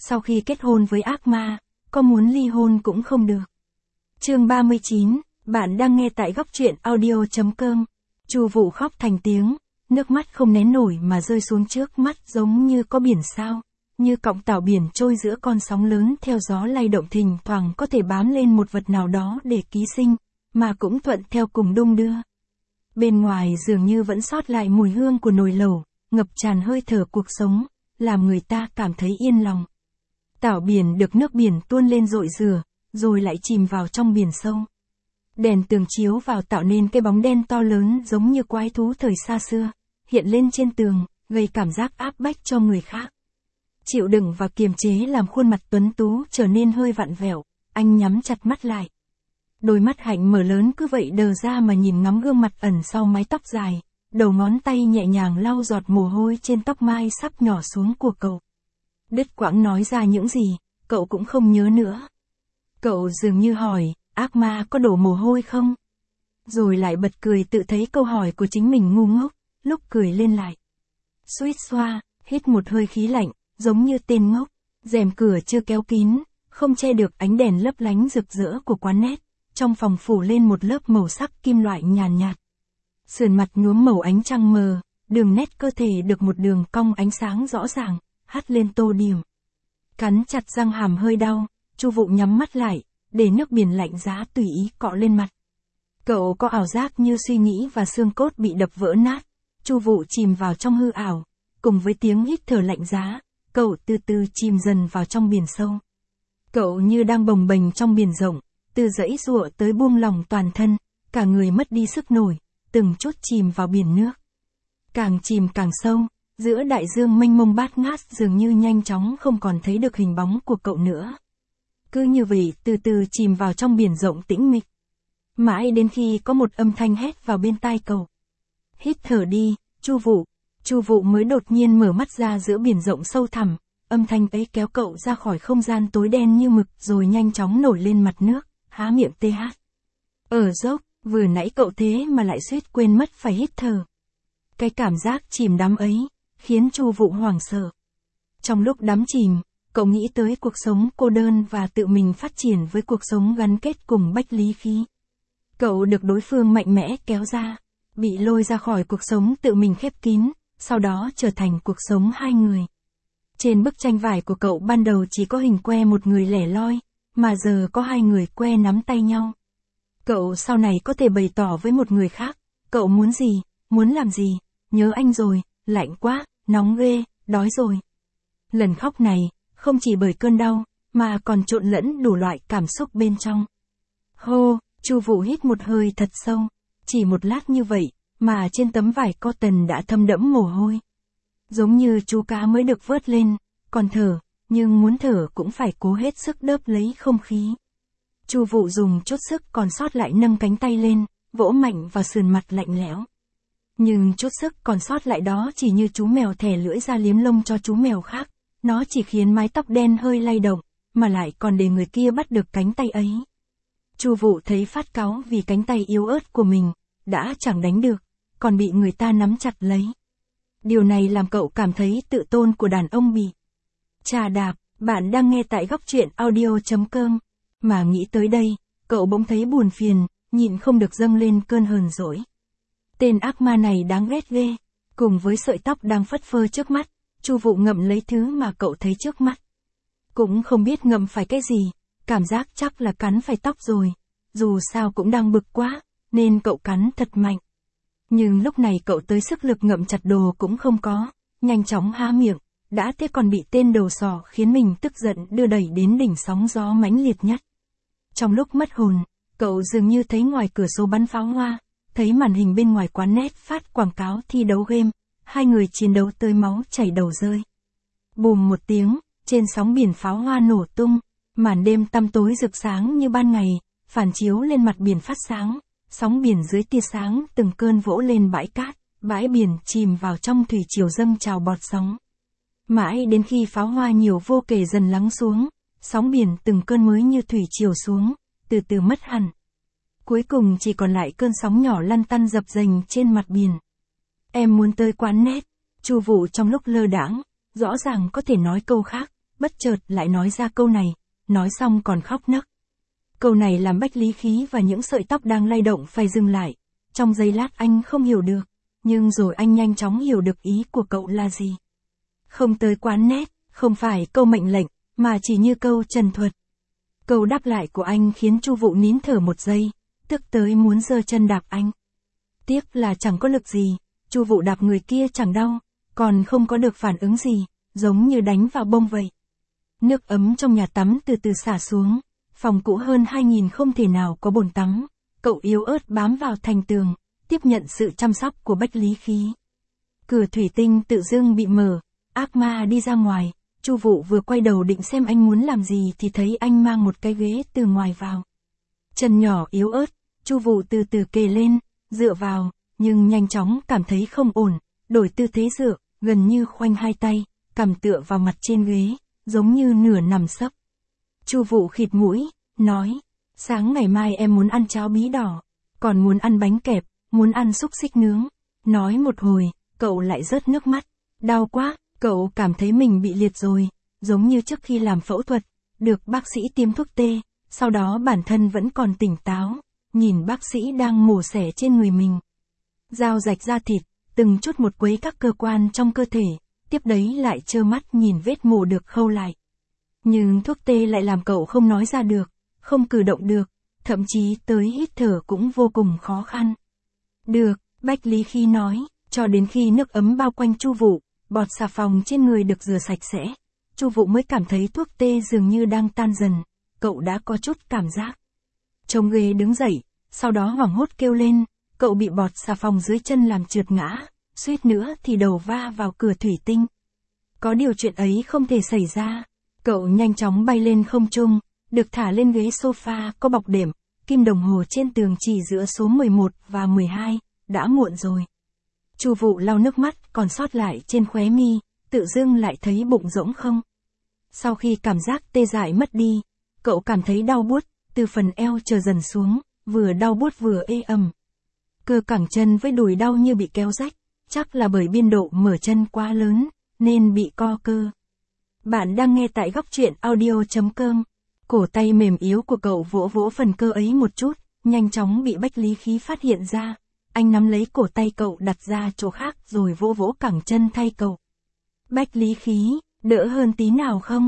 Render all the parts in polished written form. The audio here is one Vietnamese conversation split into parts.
sau khi kết hôn với ác ma, có muốn ly hôn cũng không được. Chương 39, bạn đang nghe tại góc truyện audio.com. Chu Vũ khóc thành tiếng, nước mắt không nén nổi mà rơi xuống trước mắt giống như có biển sao, như cọng tảo biển trôi giữa con sóng lớn theo gió lay động, thỉnh thoảng có thể bám lên một vật nào đó để ký sinh, mà cũng thuận theo cùng đung đưa. Bên ngoài dường như vẫn sót lại mùi hương của nồi lẩu, ngập tràn hơi thở cuộc sống, làm người ta cảm thấy yên lòng. Tảo biển được nước biển tuôn lên dội rửa, rồi lại chìm vào trong biển sâu. Đèn tường chiếu vào tạo nên cái bóng đen to lớn giống như quái thú thời xa xưa, hiện lên trên tường, gây cảm giác áp bách cho người khác. Chịu đựng và kiềm chế làm khuôn mặt tuấn tú trở nên hơi vặn vẹo, anh nhắm chặt mắt lại. Đôi mắt Hạnh mở lớn cứ vậy đờ ra mà nhìn ngắm gương mặt ẩn sau mái tóc dài, đầu ngón tay nhẹ nhàng lau giọt mồ hôi trên tóc mai sắp nhỏ xuống của cậu. Đứt quãng nói ra những gì, cậu cũng không nhớ nữa. Cậu dường như hỏi, ác ma có đổ mồ hôi không? Rồi lại bật cười tự thấy câu hỏi của chính mình ngu ngốc, lúc cười lên lại. Suýt xoa, hít một hơi khí lạnh, giống như tên ngốc, rèm cửa chưa kéo kín, không che được ánh đèn lấp lánh rực rỡ của quán nét, trong phòng phủ lên một lớp màu sắc kim loại nhàn nhạt. Sườn mặt nhuốm màu ánh trăng mờ, đường nét cơ thể được một đường cong ánh sáng rõ ràng, hắt lên tô điểm. Cắn chặt răng hàm hơi đau, Chu Vũ nhắm mắt lại, để nước biển lạnh giá tùy ý cọ lên mặt. Cậu có ảo giác như suy nghĩ và xương cốt bị đập vỡ nát. Chu Vũ chìm vào trong hư ảo, cùng với tiếng hít thở lạnh giá, cậu từ từ chìm dần vào trong biển sâu. Cậu như đang bồng bềnh trong biển rộng, từ giãy giụa tới buông lỏng toàn thân, cả người mất đi sức nổi, từng chút chìm vào biển nước. Càng chìm càng sâu, giữa đại dương mênh mông bát ngát dường như nhanh chóng không còn thấy được hình bóng của cậu nữa. Cứ như vậy từ từ chìm vào trong biển rộng tĩnh mịch. Mãi đến khi có một âm thanh hét vào bên tai cậu. Hít thở đi, Chu Vũ. Chu Vũ mới đột nhiên mở mắt ra giữa biển rộng sâu thẳm, âm thanh ấy kéo cậu ra khỏi không gian tối đen như mực rồi nhanh chóng nổi lên mặt nước, há miệng tê hát. Ở dốc, vừa nãy cậu thế mà lại suýt quên mất phải hít thở. Cái cảm giác chìm đắm ấy, khiến Chu Vũ hoảng sợ. Trong lúc đắm chìm, cậu nghĩ tới cuộc sống cô đơn và tự mình phát triển với cuộc sống gắn kết cùng Bách Lý Khí. Cậu được đối phương mạnh mẽ kéo ra, bị lôi ra khỏi cuộc sống tự mình khép kín, sau đó trở thành cuộc sống hai người. Trên bức tranh vải của cậu ban đầu chỉ có hình que một người lẻ loi, mà giờ có hai người que nắm tay nhau. Cậu sau này có thể bày tỏ với một người khác, cậu muốn gì, muốn làm gì, nhớ anh rồi, lạnh quá, nóng ghê, đói rồi. Lần khóc này, không chỉ bởi cơn đau, mà còn trộn lẫn đủ loại cảm xúc bên trong. Hô, Chu Vũ hít một hơi thật sâu, chỉ một lát như vậy, mà trên tấm vải cotton đã thấm đẫm mồ hôi. Giống như chú cá mới được vớt lên, còn thở, nhưng muốn thở cũng phải cố hết sức đớp lấy không khí. Chu Vũ dùng chút sức còn sót lại nâng cánh tay lên, vỗ mạnh vào sườn mặt lạnh lẽo. Nhưng chút sức còn sót lại đó chỉ như chú mèo thè lưỡi ra liếm lông cho chú mèo khác, nó chỉ khiến mái tóc đen hơi lay động, mà lại còn để người kia bắt được cánh tay ấy. Chu Vũ thấy phát cáu vì cánh tay yếu ớt của mình, đã chẳng đánh được, còn bị người ta nắm chặt lấy. Điều này làm cậu cảm thấy tự tôn của đàn ông bị chà đạp. Bạn đang nghe tại góc truyện audio.com. Mà nghĩ tới đây, cậu bỗng thấy buồn phiền, nhịn không được dâng lên cơn hờn dỗi. Tên ác ma này đáng ghét ghê. Cùng với sợi tóc đang phất phơ trước mắt, Chu Vũ ngậm lấy thứ mà cậu thấy trước mắt. Cũng không biết ngậm phải cái gì, cảm giác chắc là cắn phải tóc rồi. Dù sao cũng đang bực quá, nên cậu cắn thật mạnh. Nhưng lúc này cậu tới sức lực ngậm chặt đồ cũng không có, nhanh chóng há miệng, đã thế còn bị tên đầu sỏ khiến mình tức giận đưa đẩy đến đỉnh sóng gió mãnh liệt nhất. Trong lúc mất hồn, cậu dường như thấy ngoài cửa sổ bắn pháo hoa, thấy màn hình bên ngoài quán nét phát quảng cáo thi đấu game, hai người chiến đấu tới máu chảy đầu rơi. Bùm một tiếng, trên sóng biển pháo hoa nổ tung, màn đêm tăm tối rực sáng như ban ngày, phản chiếu lên mặt biển phát sáng, sóng biển dưới tia sáng từng cơn vỗ lên bãi cát, bãi biển chìm vào trong thủy triều dâng trào bọt sóng. Mãi đến khi pháo hoa nhiều vô kể dần lắng xuống, sóng biển từng cơn mới như thủy triều xuống, từ từ mất hẳn. Cuối cùng chỉ còn lại cơn sóng nhỏ lăn tăn dập dềnh trên mặt biển. Em muốn tới quán nét. Chu Vũ trong lúc lơ đãng, rõ ràng có thể nói câu khác, bất chợt lại nói ra câu này, nói xong còn khóc nấc. Câu này làm Bách Lý Khí và những sợi tóc đang lay động phải dừng lại. Trong giây lát anh không hiểu được, nhưng rồi anh nhanh chóng hiểu được ý của cậu là gì. Không tới quán nét, không phải câu mệnh lệnh, mà chỉ như câu trần thuật. Câu đáp lại của anh khiến Chu Vụ nín thở một giây, tức tới muốn giơ chân đạp anh. Tiếc là chẳng có lực gì, Chu Vụ đạp người kia chẳng đau, còn không có được phản ứng gì, giống như đánh vào bông vậy. Nước ấm trong nhà tắm từ từ xả xuống, phòng cũ hơn 2000 không thể nào có bồn tắm. Cậu yếu ớt bám vào thành tường, tiếp nhận sự chăm sóc của Bách Lý Khí. Cửa thủy tinh tự dưng bị mở, ác ma đi ra ngoài. Chu Vụ vừa quay đầu định xem anh muốn làm gì thì thấy anh mang một cái ghế từ ngoài vào. Chân nhỏ yếu ớt, Chu Vụ từ từ kề lên, dựa vào, nhưng nhanh chóng cảm thấy không ổn, đổi tư thế dựa, gần như khoanh hai tay, cằm tựa vào mặt trên ghế, giống như nửa nằm sấp. Chu Vụ khịt mũi, nói, sáng ngày mai em muốn ăn cháo bí đỏ, còn muốn ăn bánh kẹp, muốn ăn xúc xích nướng. Nói một hồi, cậu lại rớt nước mắt, đau quá. Cậu cảm thấy mình bị liệt rồi, giống như trước khi làm phẫu thuật, được bác sĩ tiêm thuốc tê, sau đó bản thân vẫn còn tỉnh táo, nhìn bác sĩ đang mổ xẻ trên người mình. Dao rạch da thịt, từng chút một quấy các cơ quan trong cơ thể, tiếp đấy lại trơ mắt nhìn vết mổ được khâu lại. Nhưng thuốc tê lại làm cậu không nói ra được, không cử động được, thậm chí tới hít thở cũng vô cùng khó khăn. Được, Bách Lý Khí nói, cho đến khi nước ấm bao quanh Chu Vụ, bọt xà phòng trên người được rửa sạch sẽ, Chu Vụ mới cảm thấy thuốc tê dường như đang tan dần, cậu đã có chút cảm giác. Chống ghế đứng dậy, sau đó hoảng hốt kêu lên, cậu bị bọt xà phòng dưới chân làm trượt ngã, suýt nữa thì đầu va vào cửa thủy tinh. Có điều chuyện ấy không thể xảy ra, cậu nhanh chóng bay lên không trung, được thả lên ghế sofa có bọc đệm, kim đồng hồ trên tường chỉ giữa số 11 và 12, đã muộn rồi. Chu Vụ lau nước mắt còn sót lại trên khóe mi, tự dưng lại thấy bụng rỗng không. Sau khi cảm giác tê dại mất đi, cậu cảm thấy đau buốt, từ phần eo trở dần xuống, vừa đau buốt vừa ê ẩm. Cơ cẳng chân với đùi đau như bị kéo rách, chắc là bởi biên độ mở chân quá lớn, nên bị co cơ. Bạn đang nghe tại góc truyện audio.com. Cổ tay mềm yếu của cậu vỗ vỗ phần cơ ấy một chút, nhanh chóng bị Bách Lý Khí phát hiện ra. Anh nắm lấy cổ tay cậu đặt ra chỗ khác rồi vỗ vỗ cẳng chân thay cậu. Bách Lý Khí, đỡ hơn tí nào không?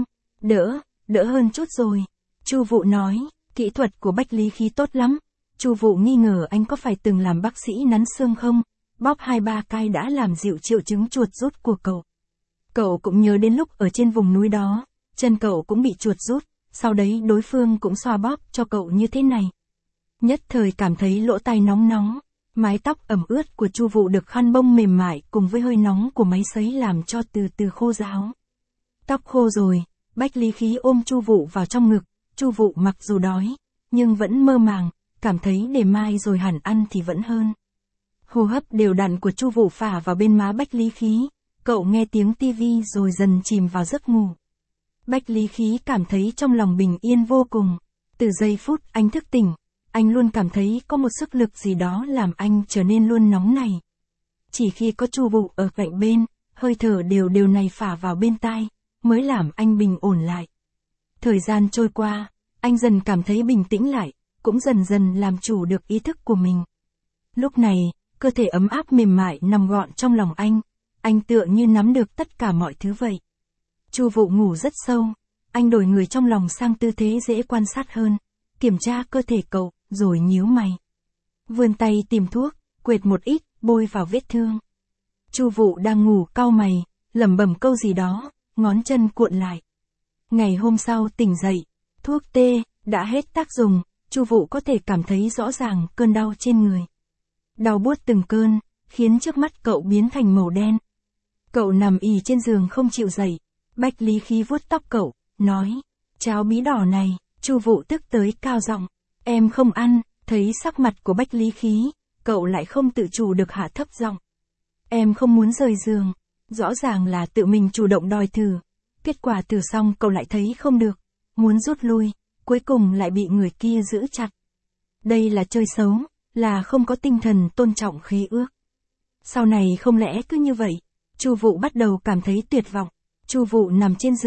Đỡ hơn chút rồi. Chu Vụ nói, kỹ thuật của Bách Lý Khí tốt lắm. Chu Vụ nghi ngờ anh có phải từng làm bác sĩ nắn xương không? Bóp 2-3 cái đã làm dịu triệu chứng chuột rút của cậu. Cậu cũng nhớ đến lúc ở trên vùng núi đó, chân cậu cũng bị chuột rút, sau đấy đối phương cũng xoa bóp cho cậu như thế này. Nhất thời cảm thấy lỗ tai nóng nóng. Mái tóc ẩm ướt của Chu Vụ được khăn bông mềm mại cùng với hơi nóng của máy sấy làm cho từ từ khô ráo. Tóc khô rồi, Bách Lý Khí ôm Chu Vụ vào trong ngực, Chu Vụ mặc dù đói, nhưng vẫn mơ màng, cảm thấy để mai rồi hẳn ăn thì vẫn hơn. Hô hấp đều đặn của Chu Vụ phả vào bên má Bách Lý Khí, cậu nghe tiếng tivi rồi dần chìm vào giấc ngủ. Bách Lý Khí cảm thấy trong lòng bình yên vô cùng, từ giây phút anh thức tỉnh. Anh luôn cảm thấy có một sức lực gì đó làm anh trở nên luôn nóng này. Chỉ khi có Chu Vụ ở cạnh bên, hơi thở đều này phả vào bên tai, mới làm anh bình ổn lại. Thời gian trôi qua, anh dần cảm thấy bình tĩnh lại, cũng dần dần làm chủ được ý thức của mình. Lúc này, cơ thể ấm áp mềm mại nằm gọn trong lòng anh tựa như nắm được tất cả mọi thứ vậy. Chu Vụ ngủ rất sâu, anh đổi người trong lòng sang tư thế dễ quan sát hơn, kiểm tra cơ thể cậu, rồi nhíu mày. Vươn tay tìm thuốc, quệt một ít, bôi vào vết thương. Chu Vụ đang ngủ cau mày, lẩm bẩm câu gì đó, ngón chân cuộn lại. Ngày hôm sau tỉnh dậy, thuốc tê đã hết tác dụng, Chu Vụ có thể cảm thấy rõ ràng cơn đau trên người. Đau buốt từng cơn, khiến trước mắt cậu biến thành màu đen. Cậu nằm ì trên giường không chịu dậy. Bách Lý Khí vuốt tóc cậu, nói, cháo bí đỏ này. Chu Vụ tức tới cao giọng, em không ăn. Thấy sắc mặt của Bách Lý Khí, cậu lại không tự chủ được hạ thấp giọng. Em không muốn rời giường, rõ ràng là tự mình chủ động đòi thử. Kết quả thử xong cậu lại thấy không được, muốn rút lui, cuối cùng lại bị người kia giữ chặt. Đây là chơi xấu, là không có tinh thần tôn trọng khế ước. Sau này không lẽ cứ như vậy? Chu Vụ bắt đầu cảm thấy tuyệt vọng. Chu Vụ nằm trên giường,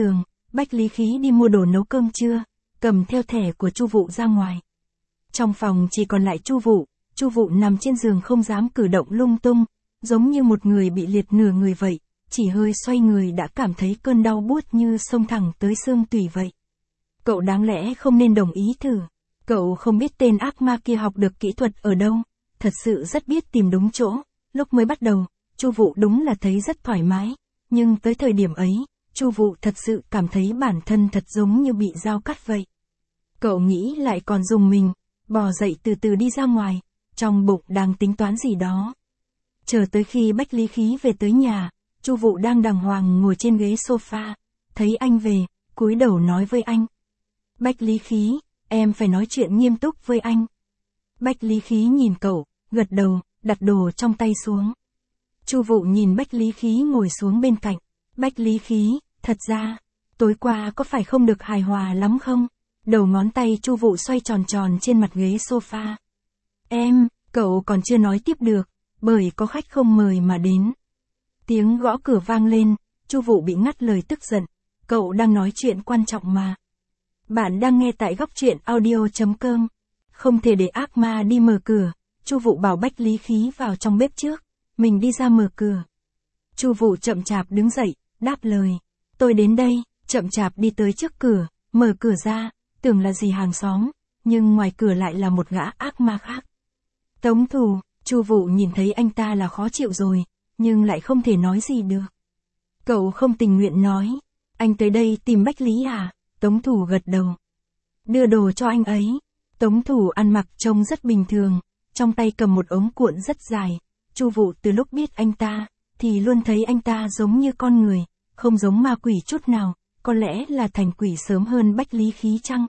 Bách Lý Khí đi mua đồ nấu cơm trưa, cầm theo thẻ của Chu Vụ ra ngoài. Trong phòng chỉ còn lại Chu Vụ nằm trên giường không dám cử động lung tung, giống như một người bị liệt nửa người vậy, chỉ hơi xoay người đã cảm thấy cơn đau buốt như xông thẳng tới xương tủy vậy. Cậu đáng lẽ không nên đồng ý thử. Cậu không biết tên ác ma kia học được kỹ thuật ở đâu, thật sự rất biết tìm đúng chỗ. Lúc mới bắt đầu, Chu Vụ đúng là thấy rất thoải mái, nhưng tới thời điểm ấy, Chu Vụ thật sự cảm thấy bản thân thật giống như bị dao cắt vậy. Cậu nghĩ lại còn dùng mình, bò dậy từ từ đi ra ngoài, trong bụng đang tính toán gì đó. Chờ tới khi Bách Lý Khí về tới nhà, Chu Vụ đang đàng hoàng ngồi trên ghế sofa, thấy anh về, cúi đầu nói với anh. Bách Lý Khí, em phải nói chuyện nghiêm túc với anh. Bách Lý Khí nhìn cậu, gật đầu, đặt đồ trong tay xuống. Chu Vụ nhìn Bách Lý Khí ngồi xuống bên cạnh. Bách Lý Khí, thật ra, tối qua có phải không được hài hòa lắm không? Đầu ngón tay Chu Vụ xoay tròn tròn trên mặt ghế sofa. Cậu còn chưa nói tiếp được, bởi có khách không mời mà đến. Tiếng gõ cửa vang lên, Chu Vụ bị ngắt lời tức giận. Cậu đang nói chuyện quan trọng mà. Bạn đang nghe tại góc truyện audio.com. Không thể để ác ma đi mở cửa. Chu Vụ bảo Bách Lý Khí vào trong bếp trước, mình đi ra mở cửa. Chu Vụ chậm chạp đứng dậy, đáp lời. Tôi đến đây, chậm chạp đi tới trước cửa, mở cửa ra, tưởng là gì hàng xóm, nhưng ngoài cửa lại là một gã ác ma khác. Tống Thủ, Chu Vụ nhìn thấy anh ta là khó chịu rồi, nhưng lại không thể nói gì được. Cậu không tình nguyện nói, anh tới đây tìm Bách Lý à? Tống Thủ gật đầu. Đưa đồ cho anh ấy. Tống Thủ ăn mặc trông rất bình thường, trong tay cầm một ống cuộn rất dài. Chu Vụ từ lúc biết anh ta, thì luôn thấy anh ta giống như con người, không giống ma quỷ chút nào, có lẽ là thành quỷ sớm hơn Bách Lý Khí chăng?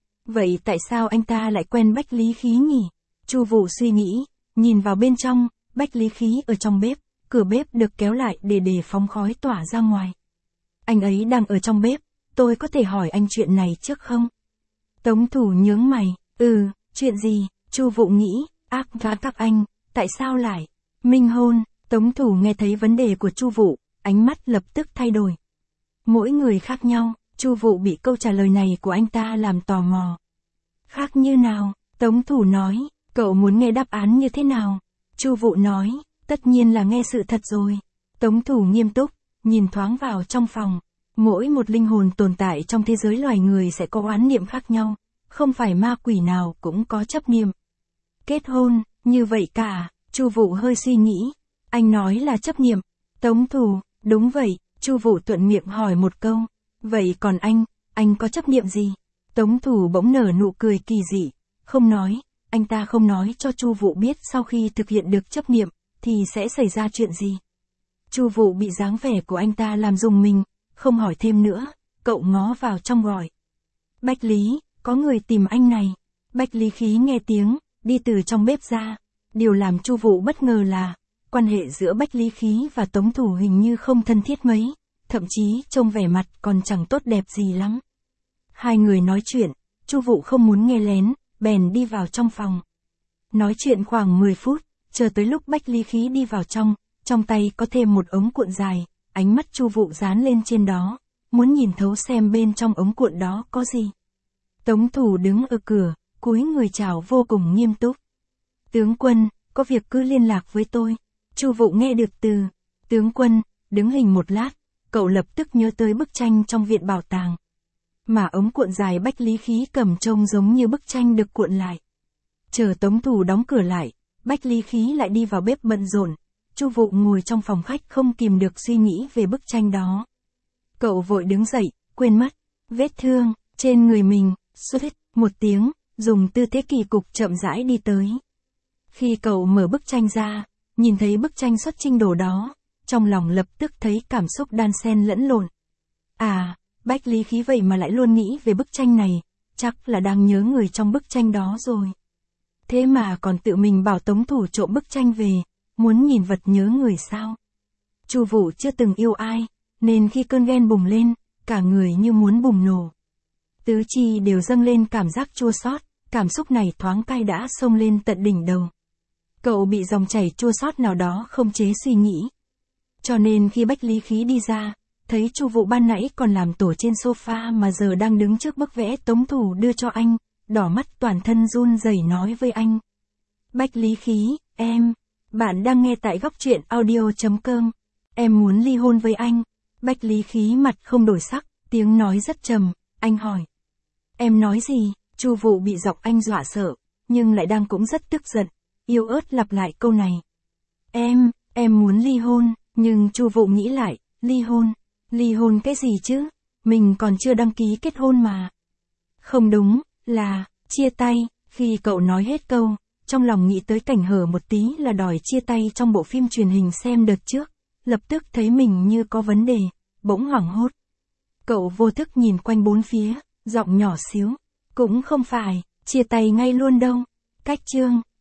Vậy tại sao anh ta lại quen Bách Lý Khí nhỉ? Chu Vụ suy nghĩ, nhìn vào bên trong, Bách Lý Khí ở trong bếp, cửa bếp được kéo lại để phóng khói tỏa ra ngoài. Anh ấy đang ở trong bếp, tôi có thể hỏi anh chuyện này trước không? Tống Thủ nhướng mày, chuyện gì? Chu Vụ nghĩ, ác ma các anh, tại sao lại minh hôn? Tống Thủ nghe thấy vấn đề của Chu Vụ, ánh mắt lập tức thay đổi. Mỗi người khác nhau, Chu Vụ bị câu trả lời này của anh ta làm tò mò. Khác như nào? Tống Thủ nói, cậu muốn nghe đáp án như thế nào? Chu Vụ nói, tất nhiên là nghe sự thật rồi. Tống Thủ nghiêm túc, nhìn thoáng vào trong phòng. Mỗi một linh hồn tồn tại trong thế giới loài người sẽ có oán niệm khác nhau, không phải ma quỷ nào cũng có chấp niệm. Kết hôn, như vậy cả? Chu Vụ hơi suy nghĩ. Anh nói là chấp niệm. Tống Thủ, đúng vậy. Chu Vụ thuận miệng hỏi một câu. Vậy còn anh có chấp niệm gì? Tống Thủ bỗng nở nụ cười kỳ dị, không nói. Anh ta không nói cho Chu Vụ biết sau khi thực hiện được chấp niệm, thì sẽ xảy ra chuyện gì. Chu Vụ bị dáng vẻ của anh ta làm rùng mình, không hỏi thêm nữa, cậu ngó vào trong gọi. Bách Lý, có người tìm anh này. Bách Lý Khí nghe tiếng, đi từ trong bếp ra. Điều làm Chu Vụ bất ngờ là, quan hệ giữa Bách Lý Khí và Tống Thủ hình như không thân thiết mấy, thậm chí trông vẻ mặt còn chẳng tốt đẹp gì lắm. Hai người nói chuyện, Chu Vụ không muốn nghe lén, bèn đi vào trong phòng. Nói chuyện khoảng 10 phút, chờ tới lúc Bách Lý Khí đi vào trong tay có thêm một ống cuộn dài, ánh mắt Chu Vụ dán lên trên đó, muốn nhìn thấu xem bên trong ống cuộn đó có gì. Tống Thủ đứng ở cửa, cúi người chào vô cùng nghiêm túc. Tướng quân, có việc cứ liên lạc với tôi. Chu Vụ nghe được từ tướng quân, đứng hình một lát, cậu lập tức nhớ tới bức tranh trong viện bảo tàng. Mà ống cuộn dài Bách Lý Khí cầm trông giống như bức tranh được cuộn lại. Chờ Tống Thủ đóng cửa lại, Bách Lý Khí lại đi vào bếp bận rộn. Chu Vụ ngồi trong phòng khách không kìm được suy nghĩ về bức tranh đó. Cậu vội đứng dậy, quên mất vết thương trên người mình, suýt một tiếng, dùng tư thế kỳ cục chậm rãi đi tới. Khi cậu mở bức tranh ra, nhìn thấy bức tranh xuất chinh đồ đó, trong lòng lập tức thấy cảm xúc đan xen lẫn lộn. Bách Lý Khí vậy mà lại luôn nghĩ về bức tranh này, chắc là đang nhớ người trong bức tranh đó rồi. Thế mà còn tự mình bảo Tống Thủ trộm bức tranh về, muốn nhìn vật nhớ người sao? Chu Vụ chưa từng yêu ai, nên khi cơn ghen bùng lên, cả người như muốn bùng nổ. Tứ chi đều dâng lên cảm giác chua xót, cảm xúc này thoáng cay đã xông lên tận đỉnh đầu. Cậu bị dòng chảy chua xót nào đó không chế suy nghĩ. Cho nên khi Bách Lý Khí đi ra, thấy Chu Vũ ban nãy còn làm tổ trên sofa mà giờ đang đứng trước bức vẽ tống thủ đưa cho anh, đỏ mắt toàn thân run rẩy nói với anh. Bách Lý Khí, bạn đang nghe tại góc truyện audio.com. Em muốn ly hôn với anh. Bách Lý Khí mặt không đổi sắc, tiếng nói rất trầm, anh hỏi. Em nói gì? Chu Vũ bị giọng anh dọa sợ, nhưng lại đang cũng rất tức giận, yếu ớt lặp lại câu này. Em muốn ly hôn, nhưng Chu Vũ nghĩ lại, ly hôn cái gì chứ? Mình còn chưa đăng ký kết hôn mà. Không đúng, là, chia tay. Khi cậu nói hết câu, trong lòng nghĩ tới cảnh Hở một tí là đòi chia tay trong bộ phim truyền hình xem đợt trước, lập tức thấy mình như có vấn đề, bỗng hoảng hốt. Cậu vô thức nhìn quanh bốn phía, giọng nhỏ xíu. Cũng không phải, chia tay ngay luôn đâu. Cách chương,